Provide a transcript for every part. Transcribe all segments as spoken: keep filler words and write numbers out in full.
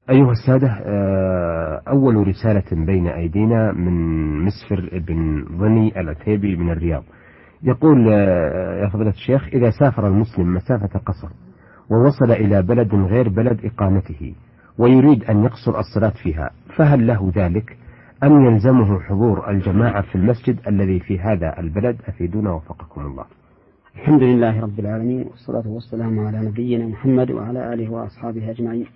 أيها السادة، أول رسالة بين أيدينا من مسفر بن ظني العتيبي من الرياض. يقول: يا فضيلة الشيخ، إذا سافر المسلم مسافة قصر ووصل إلى بلد غير بلد إقامته ويريد أن يقصر الصلاة فيها، فهل له ذلك أم يلزمه حضور الجماعة في المسجد الذي في هذا البلد؟ أفيدونا وفقكم الله. الحمد لله رب العالمين، والصلاة والسلام على نبينا محمد وعلى آله وأصحابه أجمعين.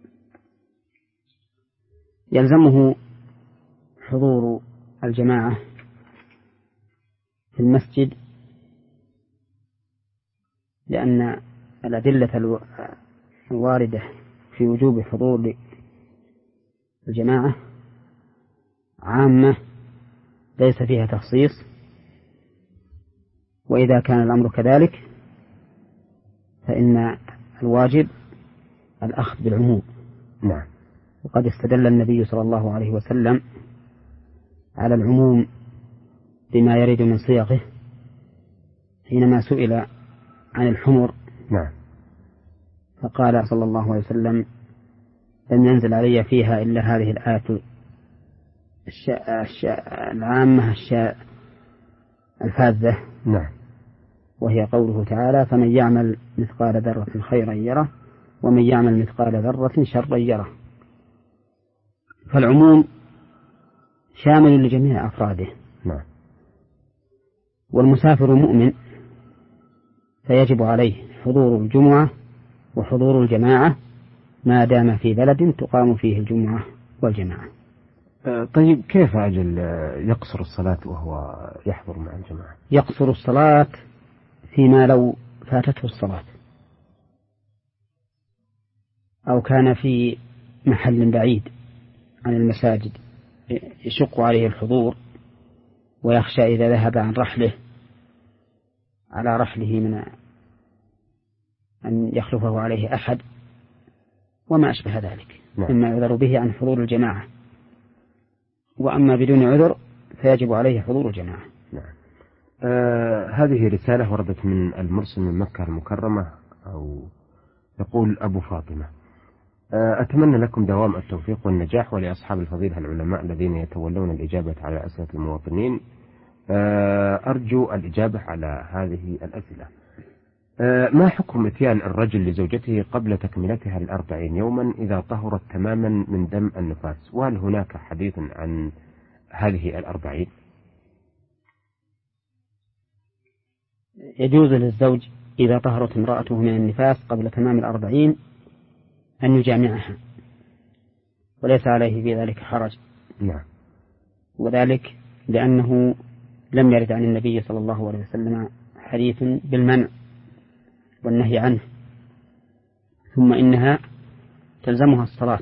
يلزمه حضور الجماعة في المسجد لأن الأدلة الواردة في وجوب حضور الجماعة عامة ليس فيها تخصيص، وإذا كان الأمر كذلك فإن الواجب الأخذ بالعموم. نعم. وقد استدل النبي صلى الله عليه وسلم على العموم بما يرد من صيغه حينما سئل عن الحمر. نعم. فقال صلى الله عليه وسلم: لم ينزل علي فيها إلا هذه الآية العامة الشاء الفاذة. نعم. وهي قوله تعالى: فمن يعمل مثقال ذرة خيرا يره ومن يعمل مثقال ذرة شرا يره. فالعموم شامل لجميع أفراده. نعم. والمسافر مؤمن فيجب عليه حضور الجمعة وحضور الجماعة ما دام في بلد تقام فيه الجمعة والجماعة. طيب، كيف أجل يقصر الصلاة وهو يحضر مع الجماعة؟ يقصر الصلاة فيما لو فاتته الصلاة أو كان في محل بعيد عن المساجد يشق عليه الحضور ويخشى إذا ذهب عن رحله على رحله من أن يخلفه عليه أحد وما أشبه ذلك. نعم. مما يعذر به عن حضور الجماعة. وأما بدون عذر فيجب عليه حضور الجماعة. نعم. آه هذه رسالة وردت من المرسل من مكة المكرمة، أو يقول أبو فاطمة: آه أتمنى لكم دوام التوفيق والنجاح، ولأصحاب الفضيلة العلماء الذين يتولون الإجابة على أسئلة المواطنين. آه أرجو الإجابة على هذه الأسئلة. آه ما حكم إتيان الرجل لزوجته قبل تكملتها الأربعين يوما إذا طهرت تماما من دم النفاس؟ وهل هناك حديث عن هذه الأربعين؟ يجوز للزوج إذا طهرت امرأته من النفاس قبل تمام الأربعين أن يجامعها، وليس عليه في ذلك حرج. نعم. وذلك لأنه لم يرد عن النبي صلى الله عليه وسلم حديث بالمنع والنهي عنه. ثم إنها تلزمها الصلاة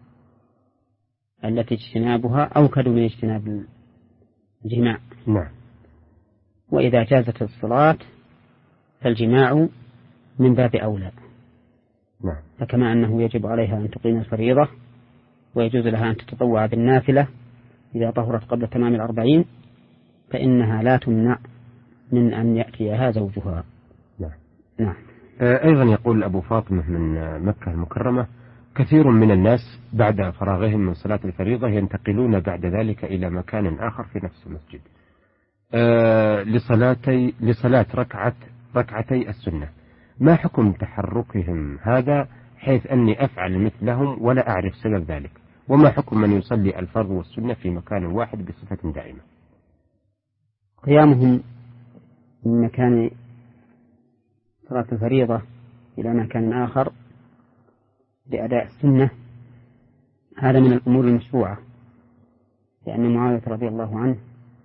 التي اجتنابها أوكد من اجتناب الجماع. نعم. وإذا جازت الصلاة فالجماع من باب أولى. نعم. فكما أنه يجب عليها أن تقيم الفريضة ويجوز لها أن تتطوع بالنافلة إذا طهرت قبل تمام الأربعين، فإنها لا تمنع من أن يأتيها زوجها. نعم. نعم. أيضا يقول أبو فاطمة من مكة المكرمة: كثير من الناس بعد فراغهم من صلاة الفريضة ينتقلون بعد ذلك إلى مكان آخر في نفس المسجد أه لصلاتي لصلاة ركعة ركعتي السنة. ما حكم تحركهم هذا حيث أني أفعل مثلهم ولا أعرف سبب ذلك؟ وما حكم من يصلي الفرض والسنة في مكان واحد بصفة دائمة؟ قيامهم من مكان صلاة الفريضة إلى مكان آخر لأداء السنة هذا من الأمور المشروعة، لأن معاوية رضي الله عنه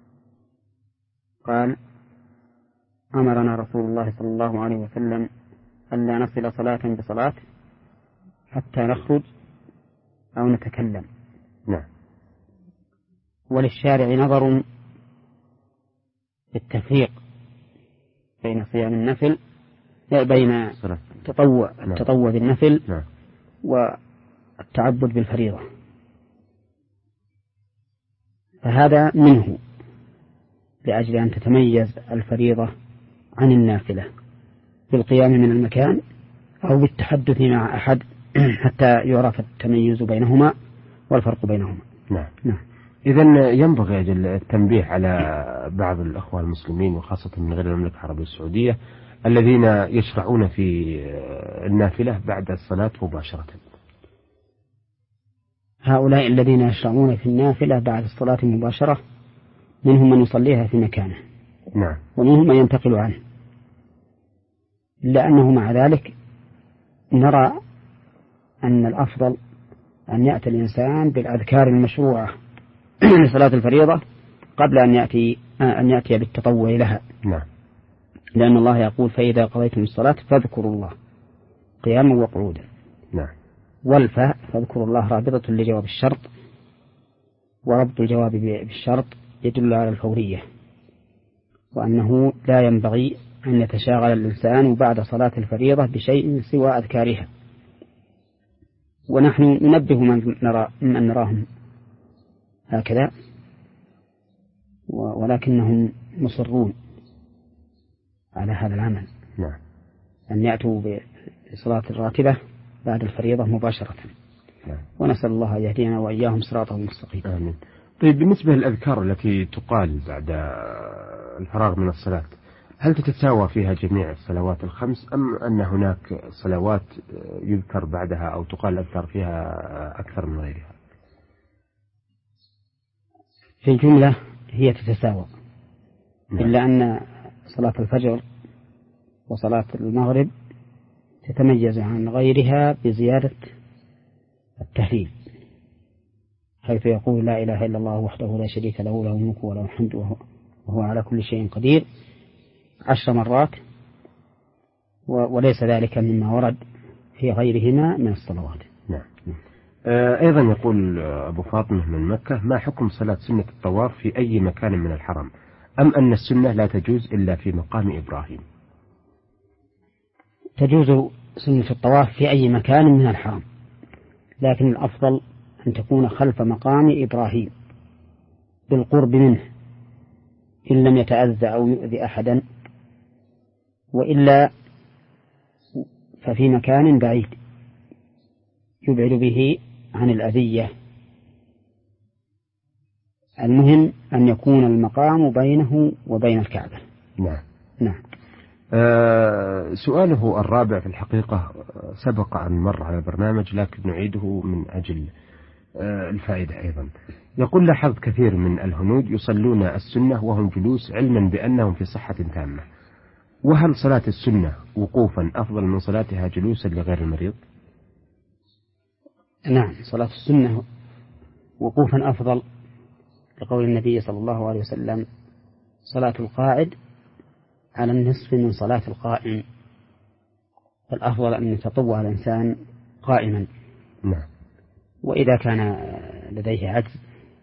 قال: أمرنا رسول الله صلى الله عليه وسلم ألا نصل صلاة بصلاة حتى نخرج أو نتكلم. نعم. وللشارع نظر في التفريق بين صيام النفل بين التطوع التطوع بالنفل نعم. والتعبد بالفريضة، فهذا منه لأجل أن تتميز الفريضة عن النافلة بالقيام من المكان أو بالتحدث مع أحد حتى يعرف التمييز بينهما والفرق بينهما. نعم. نعم. إذن ينبغي التنبيه على بعض الأخوة المسلمين وخاصة من غير المملكة العربية السعودية الذين يشرعون في النافلة بعد الصلاة مباشرة. هؤلاء الذين يشرعون في النافلة بعد الصلاة مباشرة منهم من يصليها في مكانه. نعم. ومنهم من ينتقل عنه، إلا أنه مع ذلك نرى أن الأفضل أن يأتي الإنسان بالأذكار المشروعة لصلاة الفريضة قبل أن يأتي أن يأتي بالتطوع لها. نعم. لأن الله يقول: فإذا قضيتم الصلاة فاذكروا الله قياما وقعودا. نعم. والفاء فاذكروا الله رابطة لجواب الشرط، وربط الجواب بالشرط يدل على الفورية، وأنه لا ينبغي أن يتشاغل الإنسان بعد صلاة الفريضة بشيء سوى أذكارها. ونحن ننبه من, نرى من نراهم هكذا، ولكنهم مصرون على هذا العمل. نعم. أن يأتوا بصلاة الراتبة بعد الفريضة مباشرة. نعم. ونسأل الله أن يهدينا وإياهم صراطه المستقيم. آمين. طيب، بالنسبة للأذكار التي تقال بعد الفراغ من الصلاة، هل تتساوى فيها جميع الصلوات الخمس أم أن هناك صلوات يذكر بعدها أو تقال الأذكار فيها أكثر من غيرها؟ في الجملة هي تتساوى. نعم. إلا أن صلاة الفجر وصلاة المغرب تتميز عن غيرها بزيادة التهليل، حيث يقول: لا إله إلا الله وحده لا شريك له له الملك وله الحمد وهو على كل شيء قدير عشر مرات، وليس ذلك مما ورد في غيرهما من الصلوات. نعم. أيضا يقول أبو فاطمة من مكة: ما حكم صلاة سنة الطواف في أي مكان من الحرم، أم أن السنة لا تجوز إلا في مقام إبراهيم؟ تجوز سنة الطواف في أي مكان من الحرم، لكن الأفضل أن تكون خلف مقام إبراهيم بالقرب منه إن لم يتأذى أو يؤذي أحدا، وإلا ففي مكان بعيد يبعد به عن الأذية. المهم أن يكون المقام بينه وبين الكعبة. نعم. نعم. آه سؤاله الرابع في الحقيقة سبق أن مر على البرنامج، لكن نعيده من أجل آه الفائدة أيضا. يقول: لاحظت كثير من الهنود يصلون السنة وهم جلوس علما بأنهم في صحة تامة، وهل صلاة السنة وقوفا أفضل من صلاتها جلوسا لغير المريض؟ نعم، صلاة السنة وقوفا أفضل، لقول النبي صلى الله عليه وسلم: صلاة القاعد على النصف من صلاة القائم. فالأفضل أن يتطوع الإنسان قائما. نعم. وإذا كان لديه عجز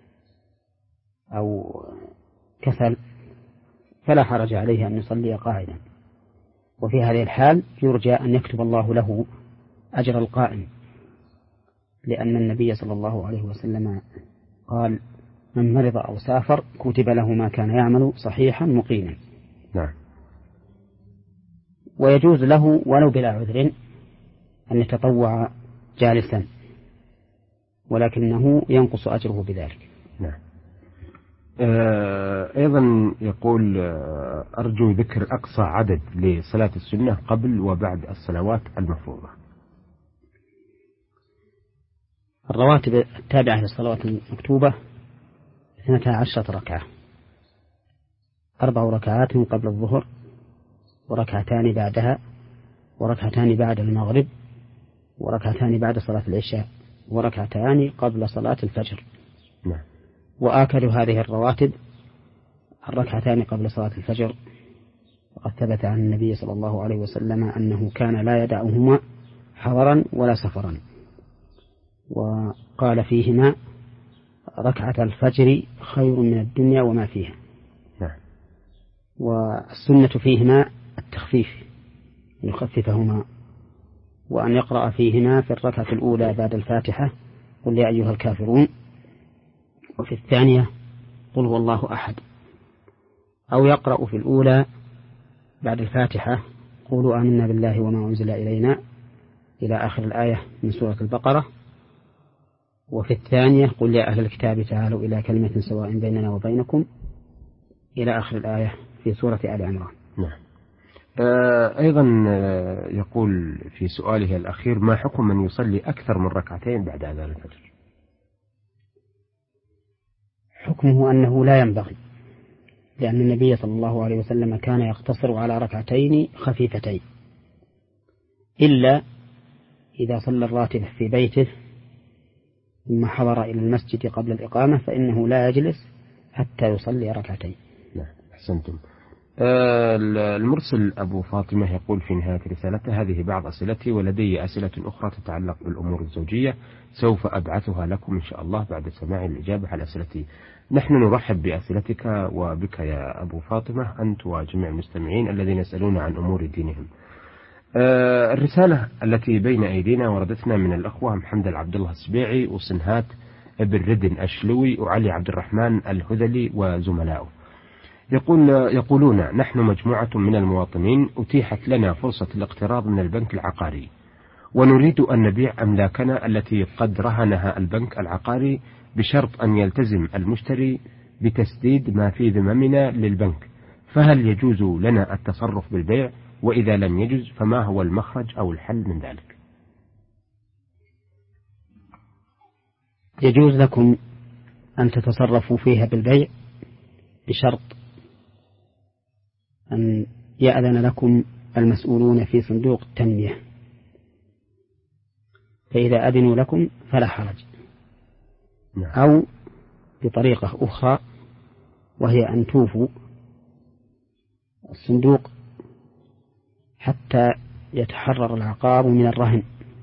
أو كسل فلا حرج عليه أن يصلي قاعدا، وفي هذه الحال يرجى أن يكتب الله له أجر القائم، لأن النبي صلى الله عليه وسلم قال: من مرض أو سافر كتب له ما كان يعمل صحيحا مقيما. نعم. ويجوز له ولو بلا عذر أن يتطوع جالسا، ولكنه ينقص أجره بذلك. نعم. آه أيضا يقول: آه أرجو ذكر أقصى عدد لصلاة السنة قبل وبعد الصلوات المفروضة. الرواتب التابعة للصلوات المكتوبة اثنتا عشرة ركعة: أربع ركعات قبل الظهر، وركعتان بعدها، وركعتان بعد المغرب، وركعتان بعد صلاة العشاء، وركعتان قبل صلاة الفجر. نعم. وآكد هذه الرواتب الركعتان قبل صلاة الفجر، وقد ثبت عن النبي صلى الله عليه وسلم أنه كان لا يدعهما حضرا ولا سفرا، وقال فيهما: ركعة الفجر خير من الدنيا وما فيها. نعم. والسنة فيهما التخفيف، يخففهما، وأن يقرأ فيهما في الركعة الأولى بعد الفاتحة: قل يا أيها الكافرون، وفي الثانية: قل هو الله أحد، أو يقرأ في الأولى بعد الفاتحة: قولوا آمنا بالله وما أنزل إلينا إلى آخر الآية من سورة البقرة. وفي الثانية قل يا أهل الكتاب تعالوا إلى كلمة سواء بيننا وبينكم إلى آخر الآية في سورة آل عمران. نعم. آه أيضا آه يقول في سؤاله الأخير: ما حكم من يصلي أكثر من ركعتين بعد أذان الفجر؟ حكمه أنه لا ينبغي، لأن النبي صلى الله عليه وسلم كان يقتصر على ركعتين خفيفتين، إلا إذا صلى الراتب في بيته ثم حضر إلى المسجد قبل الإقامة فإنه لا يجلس حتى يصلي ركعتين. نعم أحسنتم. آه المرسل أبو فاطمة يقول في نهاية رسالته: هذه بعض أسئلتي ولدي أسئلة أخرى تتعلق بالأمور الزوجية، سوف أبعثها لكم إن شاء الله بعد سماع الإجابة على أسئلتي. نحن نرحب بأسئلتك وبك يا أبو فاطمة أنت وجميع المستمعين الذين يسألون عن أمور دينهم. آه الرسالة التي بين أيدينا وردتنا من الأخوة محمد عبد الله السبيعي وصنهات ابن ردن أشلوي وعلي عبد الرحمن الهذلي وزملائه. يقول يقولون: نحن مجموعة من المواطنين أتيحت لنا فرصة الاقتراض من البنك العقاري، ونريد أن نبيع أملاكنا التي قد رهنها البنك العقاري بشرط أن يلتزم المشتري بتسديد ما في ذممنا للبنك، فهل يجوز لنا التصرف بالبيع؟ وإذا لم يجوز فما هو المخرج أو الحل من ذلك؟ يجوز لكم أن تتصرفوا فيها بالبيع بشرط أن يأذن لكم المسؤولون في صندوق التنمية، فإذا أذنوا لكم فلا حرج. أو بطريقة أخرى وهي أن توفوا الصندوق حتى يتحرر العقار من الرهن،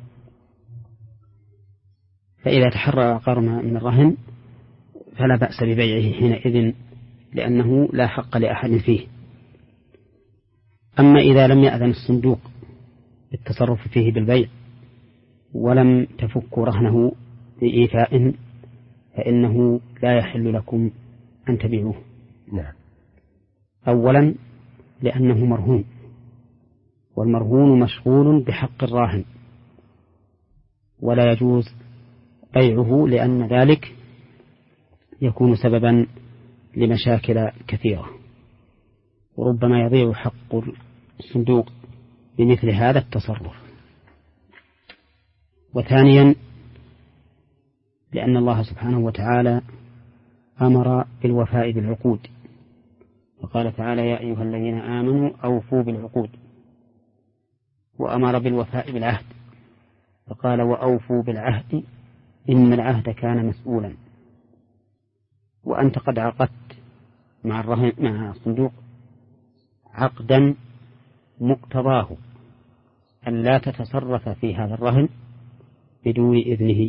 فإذا تحرر العقار من الرهن فلا بأس ببيعه حينئذ، لأنه لا حق لأحد فيه. أما إذا لم يأذن الصندوق بالتصرف فيه بالبيع ولم تفكوا رهنه بإيفاء فإنه لا يحل لكم أن تبيعوه. نعم. أولا لأنه مرهون، والمرهون مشغول بحق الراهن، ولا يجوز بيعه لأن ذلك يكون سببا لمشاكل كثيرة، وربما يضيع حق الصندوق بمثل هذا التصرف. وثانيا لأن الله سبحانه وتعالى أمر بالوفاء بالعقود، وقال تعالى: يا أيها الذين آمنوا أوفوا بالعقود، وأمر بالوفاء بالعهد فقال: وأوفوا بالعهد إن العهد كان مسؤولا. وأنت قد عقدت مع الرهن مع الصندوق عقدا مقتضاه أن لا تتصرف في هذا الرهن بدون إذنه،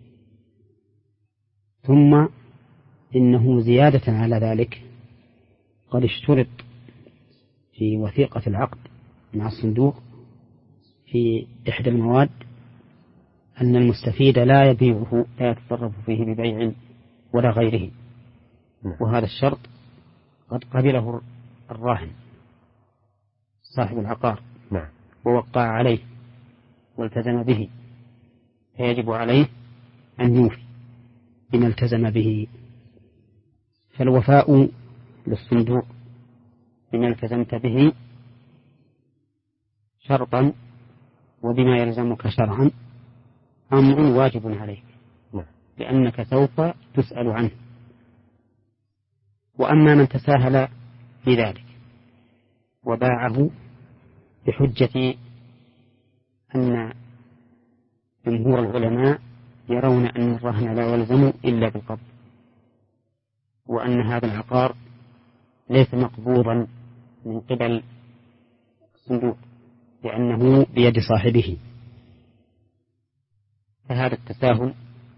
ثم إنه زيادة على ذلك قد اشترط في وثيقة العقد مع الصندوق في إحدى المواد أن المستفيد لا يبيعه لا يتصرف فيه ببيع ولا غيره، وهذا الشرط قد قبله الراهن صاحب العقار ووقع عليه والتزم به، فيجب عليه أن يوفي بما التزم به. فالوفاء للصندوق بما التزمت به شرطا وبما يلزمك شرعا أمر واجب عليك، لأنك سوف تسأل عنه. وأما من تساهل في ذلك وباعه بحجة أن جمهور العلماء يرون أن الرهن لا يلزم إلا بالقبض، وأن هذا العقار ليس مقبوضا من قبل الصندوق لأنه بيد صاحبه، فهذا التساهل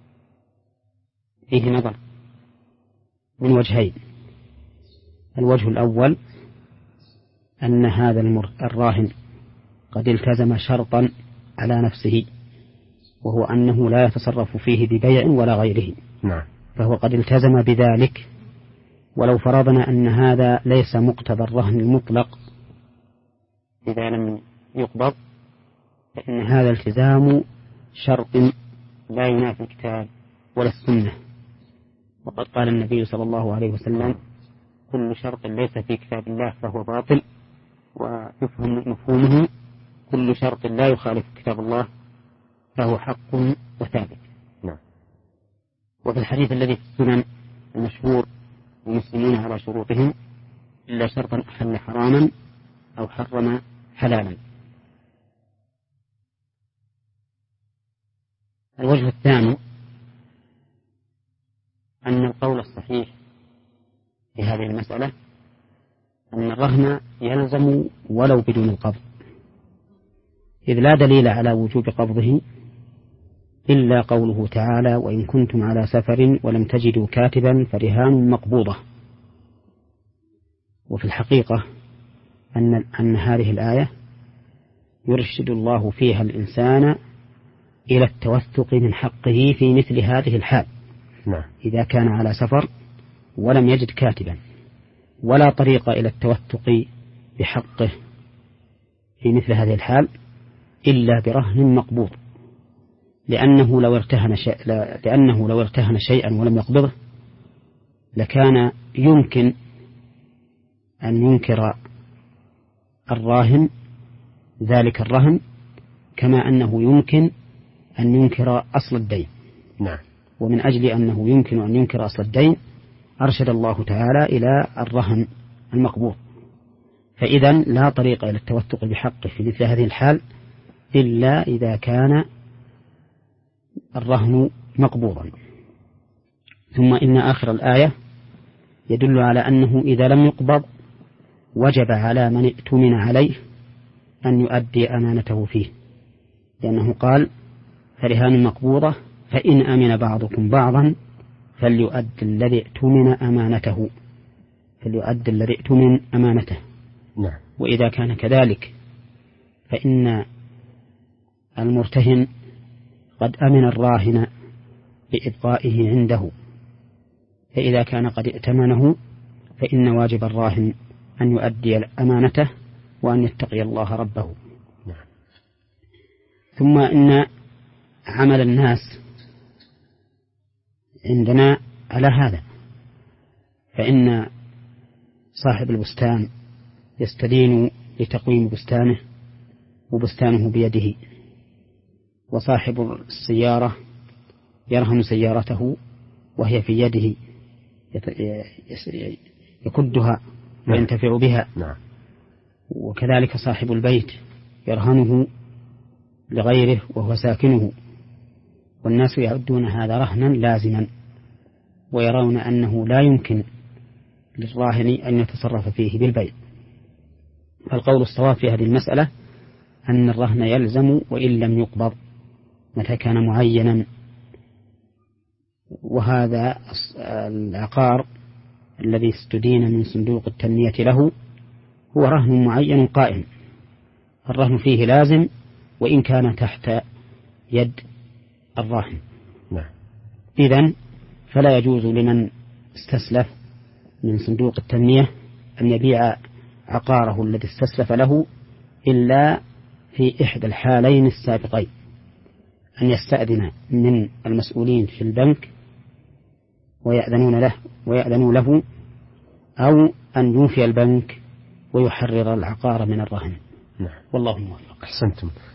فيه نظر من وجهين. الوجه الأول أن هذا الراهن قد التزم شرطا على نفسه، وهو أنه لا يتصرف فيه ببيع ولا غيره. نعم. فهو قد التزم بذلك، ولو فرضنا أن هذا ليس مقتضى الرهن المطلق إذا لم يقبض، فإن هذا التزام شرط لا ينافي الكتاب ولا السنة. وقد قال النبي صلى الله عليه وسلم: كل شرط ليس في كتاب الله فهو باطل. ويفهم مفهومه: كل شرط لا يخالف كتاب الله فهو حق وثابت. نعم. وفي الحديث الذي في السنن المشهور: المسلمون على شروطهم إلا شرطا أحل حراما أو حرم حلالا. الوجه الثاني أن القول الصحيح في هذه المسألة أن الرهن يلزم ولو بدون القبض، إذ لا دليل على وجوب قبضه إلا قوله تعالى: وإن كنتم على سفر ولم تجدوا كاتبا فرهان مقبوضة. وفي الحقيقة أن, أن هذه الآية يرشد الله فيها الإنسان إلى التوثق من حقه في مثل هذه الحال. نعم. إذا كان على سفر ولم يجد كاتبا، ولا طريق إلى التوثق بحقه في مثل هذه الحال إلا برهن مقبوض، لأنه لو ارتهن شيء لأنه لو ارتهن شيئا ولم يقبضه لكان يمكن أن ينكر الراهن ذلك الرهن، كما أنه يمكن أن ينكر أصل الدين. نعم. ومن أجل أنه يمكن أن ينكر أصل الدين أرشد الله تعالى إلى الرهن المقبوض. فإذا لا طريق إلى التوثق بحقه في مثل هذه الحال إلا إذا كان الرهن مقبوضا. ثم إن آخر الآية يدل على أنه إذا لم يقبض وجب على من ائتمن عليه أن يؤدي أمانته فيه، لأنه قال: فرهان مقبوضة فإن أمن بعضكم بعضا فليؤد الذي ائتمن أمانته فليؤد الذي ائتمن أمانته. نعم. وإذا كان كذلك فإن المرتهن قد أمن الراهن بإبقائه عنده، فإذا كان قد ائتمنه فإن واجب الراهن أن يؤدي أمانته وأن يتقي الله ربه. نعم. ثم إن عمل الناس عندنا على هذا، فإن صاحب البستان يستدين لتقويم بستانه وبستانه بيده، وصاحب السيارة يرهن سيارته وهي في يده يكدها وينتفع بها. نعم. وكذلك صاحب البيت يرهنه لغيره وهو ساكنه، والناس يعدون هذا رهنا لازما، ويرون أنه لا يمكن للراهن أن يتصرف فيه بالبيع. فالقول الصواب في هذه المسألة أن الرهن يلزم وإن لم يقبض متى كان معينا. وهذا العقار الذي استدين من صندوق التنمية له هو رهن معين قائم، الرهن فيه لازم وإن كان تحت يد الراهن. نعم. إذن فلا يجوز لمن استسلف من صندوق التنمية أن يبيع عقاره الذي استسلف له إلا في إحدى الحالين السابقين: أن يستأذن من المسؤولين في البنك ويأذنون له ويأذنوا له، أو أن يوفي البنك ويحرر العقار من الرهن. نعم. والله موفق. أحسنتم.